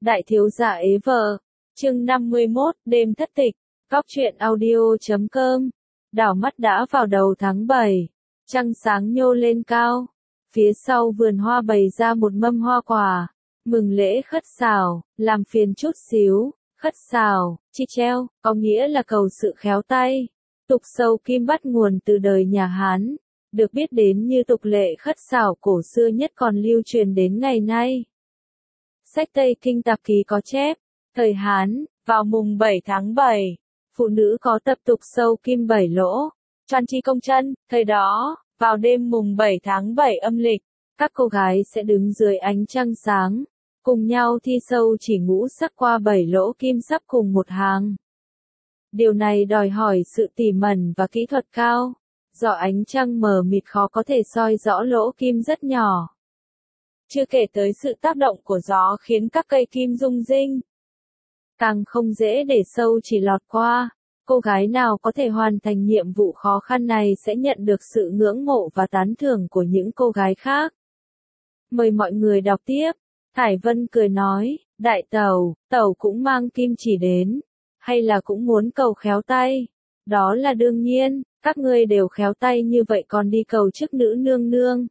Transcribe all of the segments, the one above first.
Đại thiếu gia ế vợ. Chương 51, đêm thất tịch. Góc truyện audio.com. Đảo mắt đã vào đầu tháng 7. Trăng sáng nhô lên cao. Phía sau vườn hoa bày ra một mâm hoa quả. Mừng lễ khất xảo, làm phiền chút xíu. Khất xảo, chi treo, có nghĩa là cầu sự khéo tay. Tục sâu kim bắt nguồn từ đời nhà Hán. Được biết đến như tục lệ khất xảo cổ xưa nhất còn lưu truyền đến ngày nay. Sách Tây Kinh Tạp Ký có chép, thời Hán, vào mùng 7 tháng 7, phụ nữ có tập tục sâu kim 7 lỗ, choan chi công chân, thời đó, vào đêm mùng 7 tháng 7 âm lịch, các cô gái sẽ đứng dưới ánh trăng sáng, cùng nhau thi sâu chỉ ngũ sắc qua 7 lỗ kim sắp cùng một hàng. Điều này đòi hỏi sự tỉ mẩn và kỹ thuật cao, do ánh trăng mờ mịt khó có thể soi rõ lỗ kim rất nhỏ. Chưa kể tới sự tác động của gió khiến các cây kim rung rinh. Càng không dễ để sâu chỉ lọt qua, cô gái nào có thể hoàn thành nhiệm vụ khó khăn này sẽ nhận được sự ngưỡng mộ và tán thưởng của những cô gái khác. Mời mọi người đọc tiếp. Thải Vân cười nói, đại tẩu cũng mang kim chỉ đến, hay là cũng muốn cầu khéo tay? Đó là đương nhiên, các ngươi đều khéo tay như vậy còn đi cầu chức nữ nương nương.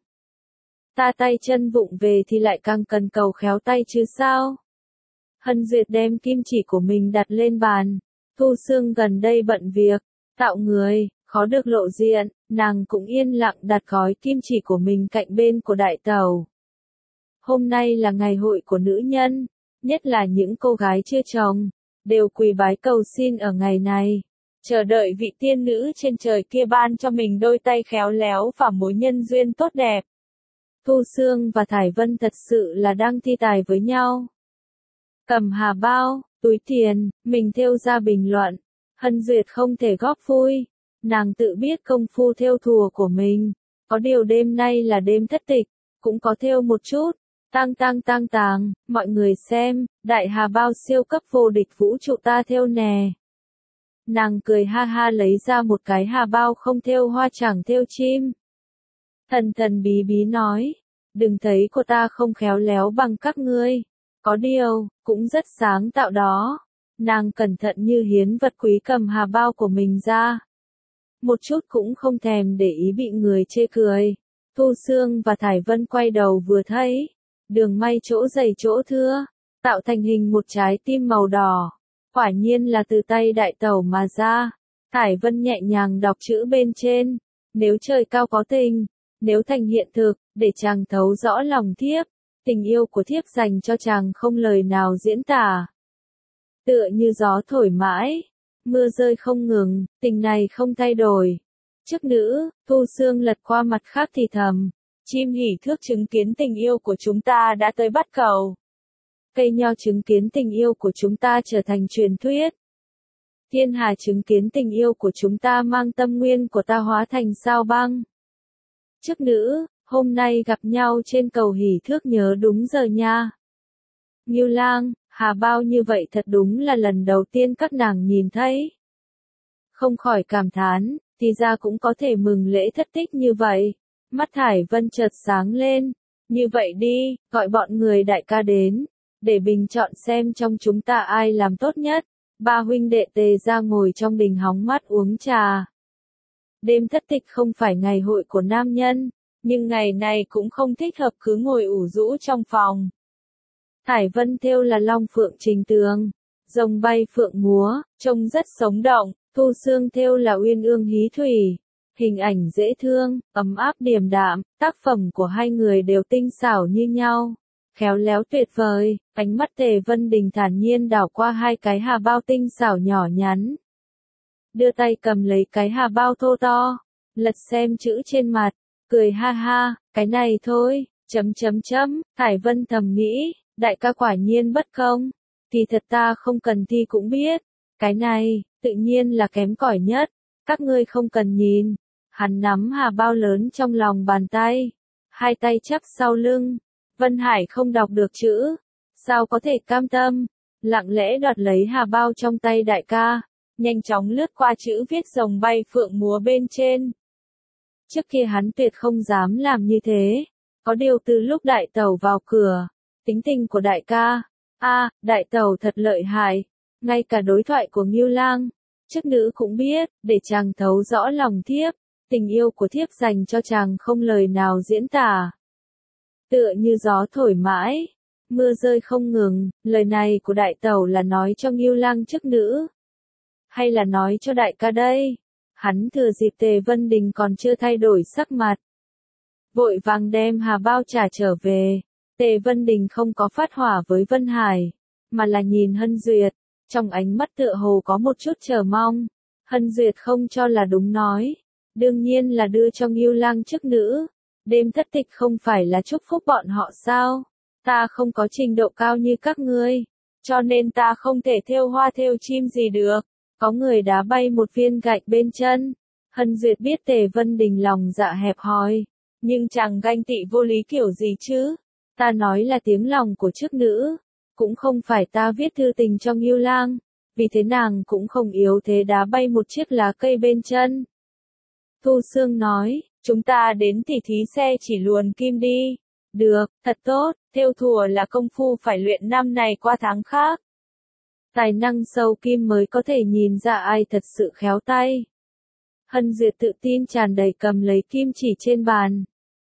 Ta tay chân vụng về thì lại càng cần cầu khéo tay chứ sao? Hân Duyệt đem kim chỉ của mình đặt lên bàn. Thu Sương gần đây bận việc, tạo người, khó được lộ diện, nàng cũng yên lặng đặt gói kim chỉ của mình cạnh bên của đại tẩu. Hôm nay là ngày hội của nữ nhân, nhất là những cô gái chưa chồng, đều quỳ bái cầu xin ở ngày này, chờ đợi vị tiên nữ trên trời kia ban cho mình đôi tay khéo léo và mối nhân duyên tốt đẹp. Thu Sương và Thải Vân thật sự là đang thi tài với nhau. Cầm hà bao, túi tiền, mình thêu ra bình luận. Hân Duyệt không thể góp vui. Nàng tự biết công phu thêu thùa của mình. Có điều đêm nay là đêm thất tịch, cũng có thêu một chút. Tang, mọi người xem, đại hà bao siêu cấp vô địch vũ trụ ta thêu nè. Nàng cười ha ha lấy ra một cái hà bao không thêu hoa chẳng thêu chim. Thần bí bí nói, đừng thấy cô ta không khéo léo bằng các ngươi. Có điều, cũng rất sáng tạo đó. Nàng cẩn thận như hiến vật quý cầm hà bao của mình ra. Một chút cũng không thèm để ý bị người chê cười. Thu Sương và Thải Vân quay đầu vừa thấy. Đường may chỗ dày chỗ thưa, tạo thành hình một trái tim màu đỏ. Quả nhiên là từ tay đại tẩu mà ra. Thải Vân nhẹ nhàng đọc chữ bên trên. Nếu trời cao có tình, nếu thành hiện thực, để chàng thấu rõ lòng thiếp. Tình yêu của thiếp dành cho chàng không lời nào diễn tả. Tựa như gió thổi mãi, mưa rơi không ngừng, tình này không thay đổi. Chức nữ, Thu Sương lật qua mặt khác thì thầm. Chim hỉ thước chứng kiến tình yêu của chúng ta đã tới bắt cầu. Cây nho chứng kiến tình yêu của chúng ta trở thành truyền thuyết. Thiên hà chứng kiến tình yêu của chúng ta mang tâm nguyên của ta hóa thành sao băng. Chức nữ, hôm nay gặp nhau trên cầu hỉ thước nhớ đúng giờ nha. Ngưu Lang, hà bao như vậy thật đúng là lần đầu tiên các nàng nhìn thấy. Không khỏi cảm thán, thì ra cũng có thể mừng lễ thất tích như vậy. Mắt Thải Vân chợt sáng lên. Như vậy đi, gọi bọn người đại ca đến, để bình chọn xem trong chúng ta ai làm tốt nhất. Ba huynh đệ tề ra ngồi trong đình hóng mát uống trà. Đêm thất tịch không phải ngày hội của nam nhân, nhưng ngày này cũng không thích hợp cứ ngồi ủ rũ trong phòng. Thải Vân thêu là long phượng trình tường, rồng bay phượng múa, trông rất sống động. Thu Sương thêu là uyên ương hí thủy, hình ảnh dễ thương, ấm áp điềm đạm. Tác phẩm của hai người đều tinh xảo như nhau, khéo léo tuyệt vời. Ánh mắt Tề Vân Đình thản nhiên đảo qua hai cái hà bao tinh xảo nhỏ nhắn, đưa tay cầm lấy cái hà bao thô to, lật xem chữ trên mặt, cười ha ha, cái này thôi, Thải Vân thầm nghĩ, đại ca quả nhiên bất công, thì thật ta không cần thi cũng biết, cái này, tự nhiên là kém cỏi nhất, các ngươi không cần nhìn. Hắn nắm hà bao lớn trong lòng bàn tay, hai tay chắp sau lưng. Vân Hải không đọc được chữ, sao có thể cam tâm, lặng lẽ đoạt lấy hà bao trong tay đại ca, nhanh chóng lướt qua chữ viết rồng bay phượng múa bên trên. Trước kia hắn tuyệt không dám làm như thế, có điều từ lúc đại tẩu vào cửa, tính tình của đại ca, Đại tẩu thật lợi hại. Ngay cả đối thoại của Ngưu Lang, chức nữ cũng biết, để chàng thấu rõ lòng thiếp, tình yêu của thiếp dành cho chàng không lời nào diễn tả. Tựa như gió thổi mãi, mưa rơi không ngừng, lời này của đại tẩu là nói cho Ngưu Lang chức nữ, hay là nói cho đại ca đây? Hắn thừa dịp Tề Vân Đình còn chưa thay đổi sắc mặt, vội vàng đem Hà Bao trả trở về. Tề Vân Đình không có phát hỏa với Vân Hải, mà là nhìn Hân Duyệt, trong ánh mắt tựa hồ có một chút chờ mong. Hân Duyệt không cho là đúng nói, đương nhiên là đưa cho Ngưu Lang chức nữ. Đêm thất tịch không phải là chúc phúc bọn họ sao? Ta không có trình độ cao như các ngươi, cho nên ta không thể thêu hoa thêu chim gì được. Có người đá bay một viên gạch bên chân. Hân Duyệt biết Tề Vân Đình lòng dạ hẹp hòi, nhưng chàng ganh tị vô lý kiểu gì chứ? Ta nói là tiếng lòng của chức nữ, cũng không phải ta viết thư tình cho Ngưu Lang, vì thế nàng cũng không yếu thế đá bay một chiếc lá cây bên chân. Thu Sương nói, chúng ta đến tỉ thí xe chỉ luồn kim đi. Được, thật tốt, thêu thùa là công phu phải luyện năm này qua tháng khác. Tài năng sâu kim mới có thể nhìn ra ai thật sự khéo tay. Hân Duyệt tự tin tràn đầy cầm lấy kim chỉ trên bàn.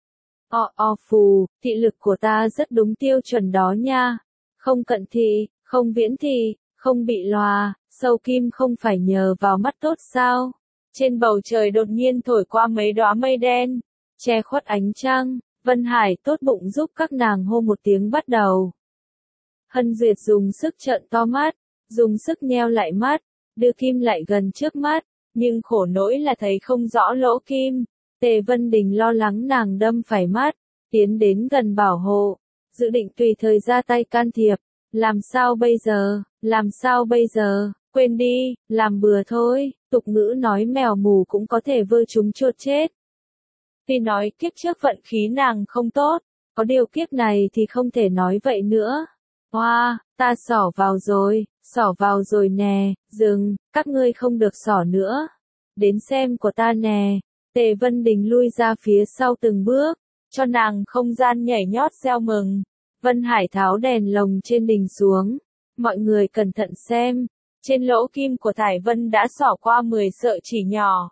Phù, thị lực của ta rất đúng tiêu chuẩn đó nha. Không cận thị, không viễn thị, không bị lòa, sâu kim không phải nhờ vào mắt tốt sao? Trên bầu trời đột nhiên thổi qua mấy đóa mây đen, che khuất ánh trăng. Vân Hải tốt bụng giúp các nàng hô một tiếng bắt đầu. Hân Duyệt dùng sức trợn to mắt, dùng sức nheo lại mắt, đưa kim lại gần trước mắt, nhưng khổ nỗi là thấy không rõ lỗ kim. Tề Vân Đình lo lắng nàng đâm phải mắt, tiến đến gần bảo hộ, dự định tùy thời ra tay can thiệp. Làm sao bây giờ, làm sao bây giờ, quên đi, làm bừa thôi, tục ngữ nói mèo mù cũng có thể vơ chúng chuột chết. Tuy nói kiếp trước vận khí nàng không tốt, có điều kiếp này thì không thể nói vậy nữa. Ta xỏ vào rồi nè, dừng, các ngươi không được xỏ nữa. Đến xem của ta nè. Tề Vân Đình lui ra phía sau từng bước, cho nàng không gian nhảy nhót reo mừng. Vân Hải tháo đèn lồng trên đỉnh xuống. Mọi người cẩn thận xem, trên lỗ kim của Thải Vân đã xỏ qua 10 sợi chỉ nhỏ.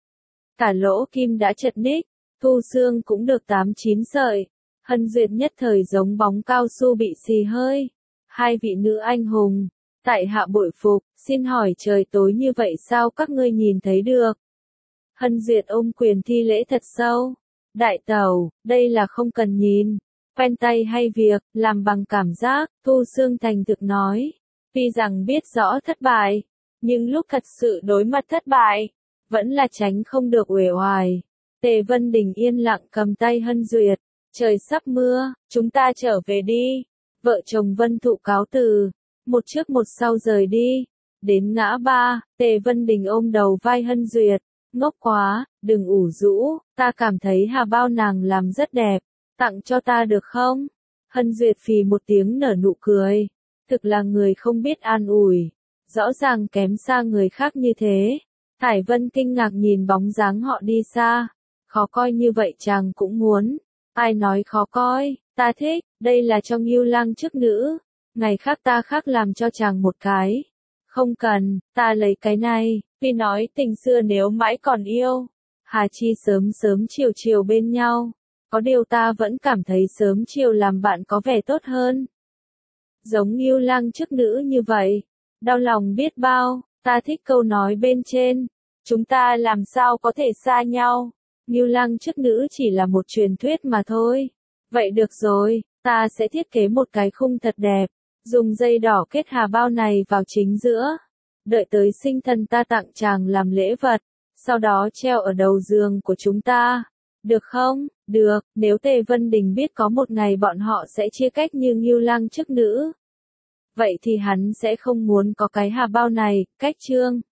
Cả lỗ kim đã chật ních, Thu Sương cũng được 8-9 sợi. Hân Duyệt nhất thời giống bóng cao su bị xì hơi. Hai vị nữ anh hùng, tại hạ bội phục, xin hỏi trời tối như vậy sao các ngươi nhìn thấy được? Hân Duyệt ôm quyền thi lễ thật sâu. Đại tẩu, đây là không cần nhìn, quen tay hay việc, làm bằng cảm giác. Thu Sương thành thực nói. Tuy rằng biết rõ thất bại, nhưng lúc thật sự đối mặt thất bại, vẫn là tránh không được uể oải. Tề Vân Đình yên lặng cầm tay Hân Duyệt. Trời sắp mưa, chúng ta trở về đi. Vợ chồng Vân Thụ cáo từ, một trước một sau rời đi. Đến ngã ba, Tề Vân Đình ôm đầu vai Hân Duyệt. Ngốc quá, đừng ủ rũ, ta cảm thấy Hà Bao nàng làm rất đẹp, tặng cho ta được không? Hân Duyệt phì một tiếng nở nụ cười. Thực là người không biết an ủi, rõ ràng kém xa người khác như thế. Thải Vân kinh ngạc nhìn bóng dáng họ đi xa. Khó coi như vậy chàng cũng muốn. Ai nói khó coi, ta thích, đây là cho Ngưu Lang chức nữ. Ngày khác ta khác làm cho chàng một cái. Không cần, ta lấy cái này. Vì nói tình xưa nếu mãi còn yêu, hà chi sớm sớm chiều chiều bên nhau. Có điều ta vẫn cảm thấy sớm chiều làm bạn có vẻ tốt hơn. Giống Ngưu Lang chức nữ như vậy, đau lòng biết bao. Ta thích câu nói bên trên, chúng ta làm sao có thể xa nhau. Ngưu Lang chức nữ chỉ là một truyền thuyết mà thôi. Vậy được rồi, ta sẽ thiết kế một cái khung thật đẹp, dùng dây đỏ kết Hà Bao này vào chính giữa. Đợi tới sinh thần ta tặng chàng làm lễ vật, sau đó treo ở đầu giường của chúng ta. Được không? Được, nếu Tề Vân Đình biết có một ngày bọn họ sẽ chia cách như Ngưu Lang chức nữ, vậy thì hắn sẽ không muốn có cái Hà Bao này. Cách chương